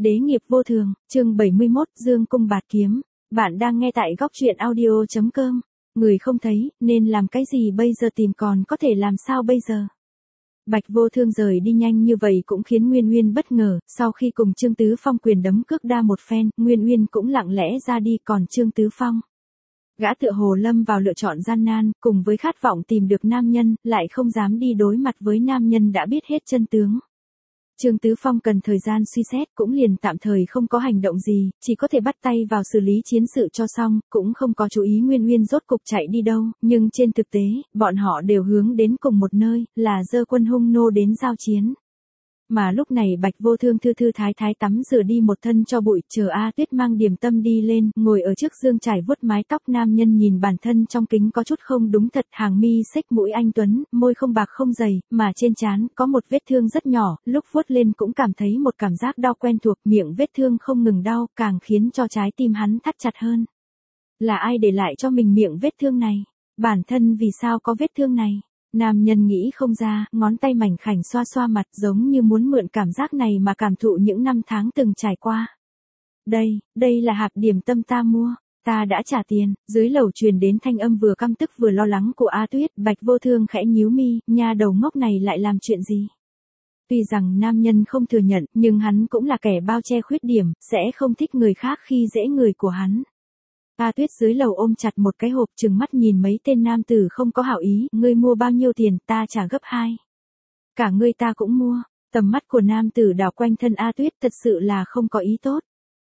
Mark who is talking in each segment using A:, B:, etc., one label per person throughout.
A: Đế nghiệp vô thường, chương 71, Dương cung bạt kiếm. Bạn đang nghe tại góc truyện audio.com. Người không thấy, nên làm cái gì bây giờ, tìm còn có thể làm sao bây giờ. Bạch Vô Thương rời đi nhanh như vậy cũng khiến Nguyên Uyên bất ngờ, sau khi cùng Trương Tứ Phong quyền đấm cước đa một phen, Nguyên Uyên cũng lặng lẽ ra đi, còn Trương Tứ Phong. Gã tựa hồ lâm vào lựa chọn gian nan, cùng với khát vọng tìm được nam nhân, lại không dám đi đối mặt với nam nhân đã biết hết chân tướng. Trương Tứ Phong cần thời gian suy xét, cũng liền tạm thời không có hành động gì, chỉ có thể bắt tay vào xử lý chiến sự cho xong, cũng không có chú ý Nguyên Uyên rốt cục chạy đi đâu, nhưng trên thực tế, bọn họ đều hướng đến cùng một nơi, là dơ quân hung nô đến giao chiến. Mà lúc này Bạch Vô Thương thư thư thái thái tắm rửa đi một thân cho bụi, chờ A Tuyết mang điểm tâm đi lên, ngồi ở trước gương trải vuốt mái tóc, nam nhân nhìn bản thân trong kính có chút không đúng thật, hàng mi xếch mũi anh tuấn, môi không bạc không dày, mà trên trán có một vết thương rất nhỏ, lúc vuốt lên cũng cảm thấy một cảm giác đau quen thuộc, miệng vết thương không ngừng đau, càng khiến cho trái tim hắn thắt chặt hơn. Là ai để lại cho mình miệng vết thương này? Bản thân vì sao có vết thương này? Nam nhân nghĩ không ra, ngón tay mảnh khảnh xoa xoa mặt, giống như muốn mượn cảm giác này mà cảm thụ những năm tháng từng trải qua. Đây là hạp điểm tâm ta mua, ta đã trả tiền. Dưới lầu truyền đến thanh âm vừa căm tức vừa lo lắng của A Tuyết. Bạch Vô Thương khẽ nhíu mi, nha đầu ngốc này lại làm chuyện gì? Tuy rằng nam nhân không thừa nhận, nhưng hắn cũng là kẻ bao che khuyết điểm, sẽ không thích người khác khi dễ người của hắn. A Tuyết dưới lầu ôm chặt một cái hộp, trừng mắt nhìn mấy tên nam tử không có hảo ý, ngươi mua bao nhiêu tiền, ta trả gấp 2. Cả ngươi ta cũng mua. Tầm mắt của nam tử đảo quanh thân A Tuyết, thật sự là không có ý tốt.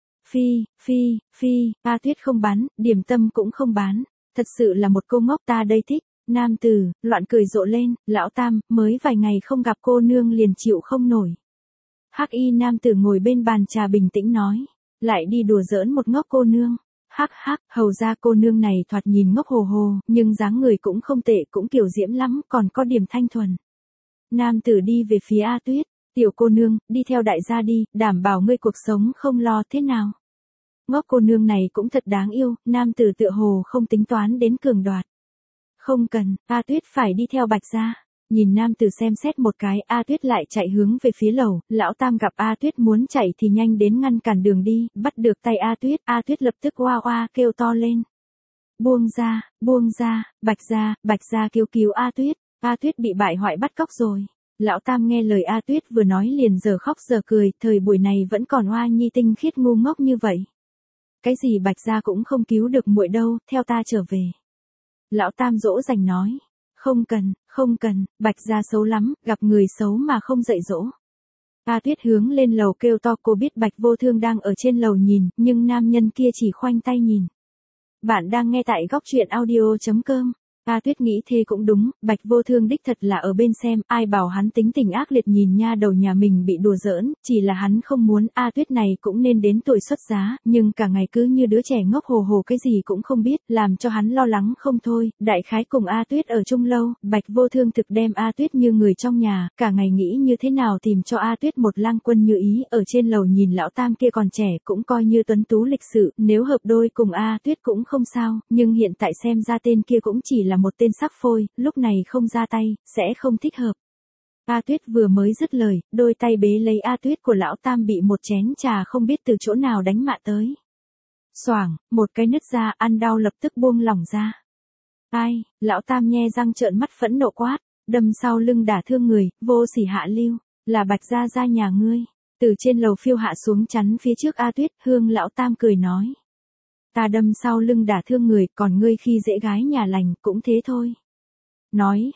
A: Phi, A Tuyết không bán, điểm tâm cũng không bán, thật sự là một cô ngốc, ta đây thích. Nam tử, loạn cười rộ lên, lão Tam, mới vài ngày không gặp cô nương liền chịu không nổi. Hắc y nam tử ngồi bên bàn trà bình tĩnh nói, lại đi đùa giỡn một ngốc cô nương. Hắc, hầu ra cô nương này thoạt nhìn ngốc hồ hồ, nhưng dáng người cũng không tệ, cũng kiểu diễm lắm, còn có điểm thanh thuần. Nam tử đi về phía A Tuyết, tiểu cô nương, đi theo đại gia đi, đảm bảo ngươi cuộc sống không lo, thế nào? Ngốc cô nương này cũng thật đáng yêu, nam tử tựa hồ không tính toán đến cường đoạt. Không cần, A Tuyết phải đi theo Bạch gia. Nhìn nam tử xem xét một cái, A Tuyết lại chạy hướng về phía lầu, lão Tam gặp A Tuyết muốn chạy thì nhanh đến ngăn cản đường đi, bắt được tay A Tuyết lập tức oa oa kêu to lên. Buông ra, Bạch gia cứu A Tuyết bị bại hoại bắt cóc rồi. Lão Tam nghe lời A Tuyết vừa nói liền giờ khóc giờ cười, thời buổi này vẫn còn oa nhi tinh khiết ngu ngốc như vậy. Cái gì Bạch gia cũng không cứu được muội đâu, theo ta trở về. Lão Tam dỗ dành nói. Không cần, Bạch gia xấu lắm, gặp người xấu mà không dạy dỗ. A Tuyết hướng lên lầu kêu to, cô biết Bạch Vô Thương đang ở trên lầu nhìn, nhưng nam nhân kia chỉ khoanh tay nhìn. Bạn đang nghe tại góc truyện audio.com. A Tuyết nghĩ thế cũng đúng, Bạch Vô Thương đích thật là ở bên xem, ai bảo hắn tính tình ác liệt, nhìn nha đầu nhà mình bị đùa giỡn, chỉ là hắn không muốn. A Tuyết này cũng nên đến tuổi xuất giá, nhưng cả ngày cứ như đứa trẻ ngốc hồ hồ cái gì cũng không biết, làm cho hắn lo lắng không thôi. Đại khái cùng A Tuyết ở chung lâu, Bạch Vô Thương thực đem A Tuyết như người trong nhà, cả ngày nghĩ như thế nào tìm cho A Tuyết một lang quân như ý. Ở trên lầu nhìn lão Tam kia còn trẻ, cũng coi như tuấn tú lịch sự, nếu hợp đôi cùng A Tuyết cũng không sao, nhưng hiện tại xem ra tên kia cũng chỉ là một tên sắc phôi, lúc này không ra tay, sẽ không thích hợp. A Tuyết vừa mới dứt lời, đôi tay bế lấy A Tuyết của lão Tam bị một chén trà không biết từ chỗ nào đánh mạ tới. Xoảng, một cái nứt ra, ăn đau lập tức buông lỏng ra. Ai, lão Tam nhe răng trợn mắt phẫn nộ quát, đâm sau lưng đả thương người, vô sỉ hạ lưu, là Bạch gia gia nhà ngươi. Từ trên lầu phiêu hạ xuống chắn phía trước A Tuyết, hương lão Tam cười nói. Ta đâm sau lưng đả thương người, còn ngươi khi dễ gái nhà lành, cũng thế thôi. Nói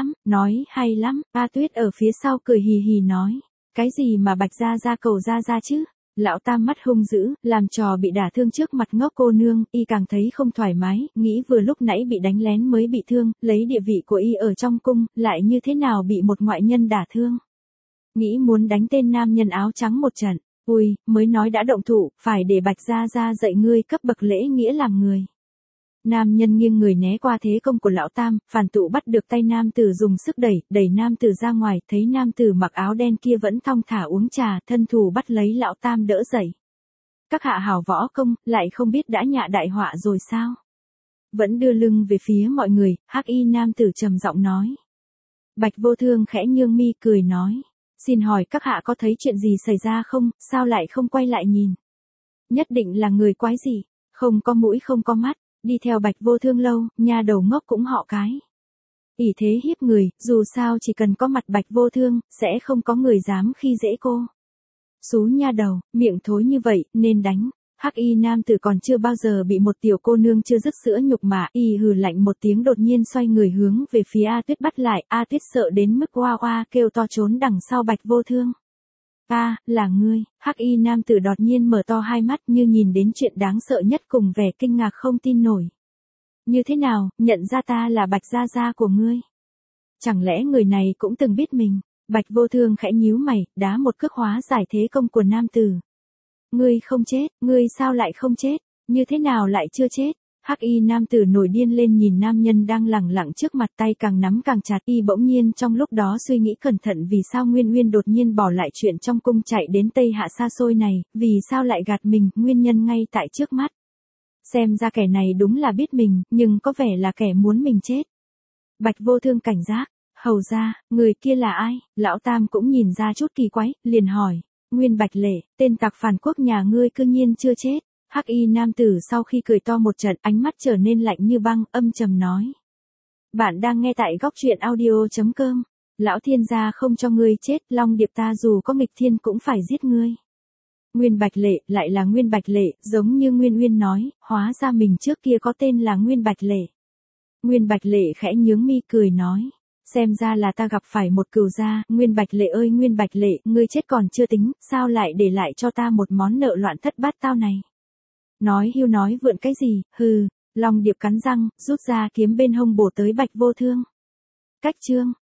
A: hay lắm, A Tuyết ở phía sau cười hì hì nói. Cái gì mà Bạch gia gia cầu gia chứ? Lão Tam mắt hung dữ, làm trò bị đả thương trước mặt ngốc cô nương, y càng thấy không thoải mái, nghĩ vừa lúc nãy bị đánh lén mới bị thương, lấy địa vị của y ở trong cung, lại như thế nào bị một ngoại nhân đả thương. Nghĩ muốn đánh tên nam nhân áo trắng một trận. Ui, mới nói đã động thủ, phải để Bạch gia gia dạy ngươi cấp bậc lễ nghĩa làm người. Nam nhân nghiêng người né qua thế công của lão Tam, phản tụ bắt được tay nam tử dùng sức đẩy nam tử ra ngoài, thấy nam tử mặc áo đen kia vẫn thong thả uống trà, thân thủ bắt lấy lão Tam đỡ dậy. Các hạ hảo võ công, lại không biết đã nhạ đại họa rồi sao? Vẫn đưa lưng về phía mọi người, hắc y nam tử trầm giọng nói. Bạch Vô Thương khẽ nhương mi cười nói. Xin hỏi các hạ có thấy chuyện gì xảy ra không, sao lại không quay lại nhìn? Nhất định là người quái gì, không có mũi không có mắt, đi theo Bạch Vô Thương lâu, nha đầu ngốc cũng họ cái. Ỷ thế hiếp người, dù sao chỉ cần có mặt Bạch Vô Thương, sẽ không có người dám khi dễ cô. Xú nha đầu, miệng thối như vậy, nên đánh. Hắc y nam tử còn chưa bao giờ bị một tiểu cô nương chưa dứt sữa nhục mạ, y hừ lạnh một tiếng đột nhiên xoay người hướng về phía A Tuyết bắt lại, A Tuyết sợ đến mức oa oa kêu to trốn đằng sau Bạch Vô Thương. A, là ngươi, Hắc y nam tử đột nhiên mở to hai mắt như nhìn đến chuyện đáng sợ nhất cùng vẻ kinh ngạc không tin nổi. Như thế nào, nhận ra ta là Bạch Gia Gia của ngươi? Chẳng lẽ người này cũng từng biết mình? Bạch Vô Thương khẽ nhíu mày, đá một cước hóa giải thế công của nam tử. Ngươi không chết, ngươi sao lại không chết, như thế nào lại chưa chết? Hắc y nam tử nổi điên lên nhìn nam nhân đang lẳng lặng trước mặt, tay càng nắm càng chặt. Y bỗng nhiên trong lúc đó suy nghĩ cẩn thận vì sao Nguyên Uyên đột nhiên bỏ lại chuyện trong cung chạy đến Tây Hạ xa xôi này, vì sao lại gạt mình, nguyên nhân ngay tại trước mắt. Xem ra kẻ này đúng là biết mình, nhưng có vẻ là kẻ muốn mình chết. Bạch Vô Thương cảnh giác, hầu ra, người kia là ai? Lão Tam cũng nhìn ra chút kỳ quái, liền hỏi. Nguyên Bạch Lệ, tên tặc phản quốc nhà ngươi cư nhiên chưa chết. Hắc y nam tử sau khi cười to một trận, ánh mắt trở nên lạnh như băng, âm trầm nói. Bạn đang nghe tại góc truyện audio.com. Lão thiên gia không cho ngươi chết, Long Điệp ta dù có nghịch thiên cũng phải giết ngươi. Nguyên Bạch Lệ, lại là Nguyên Bạch Lệ, giống như Nguyên Uyên nói, hóa ra mình trước kia có tên là Nguyên Bạch Lệ. Nguyên Bạch Lệ khẽ nhướng mi cười nói. Xem ra là ta gặp phải một cừu gia, Nguyên Bạch Lệ ơi Nguyên Bạch Lệ, ngươi chết còn chưa tính, sao lại để lại cho ta một món nợ loạn thất bát tao này? Nói hưu nói vượn cái gì, hừ, Long Điệp cắn răng, rút ra kiếm bên hông bổ tới Bạch Vô Thương. Cách chương.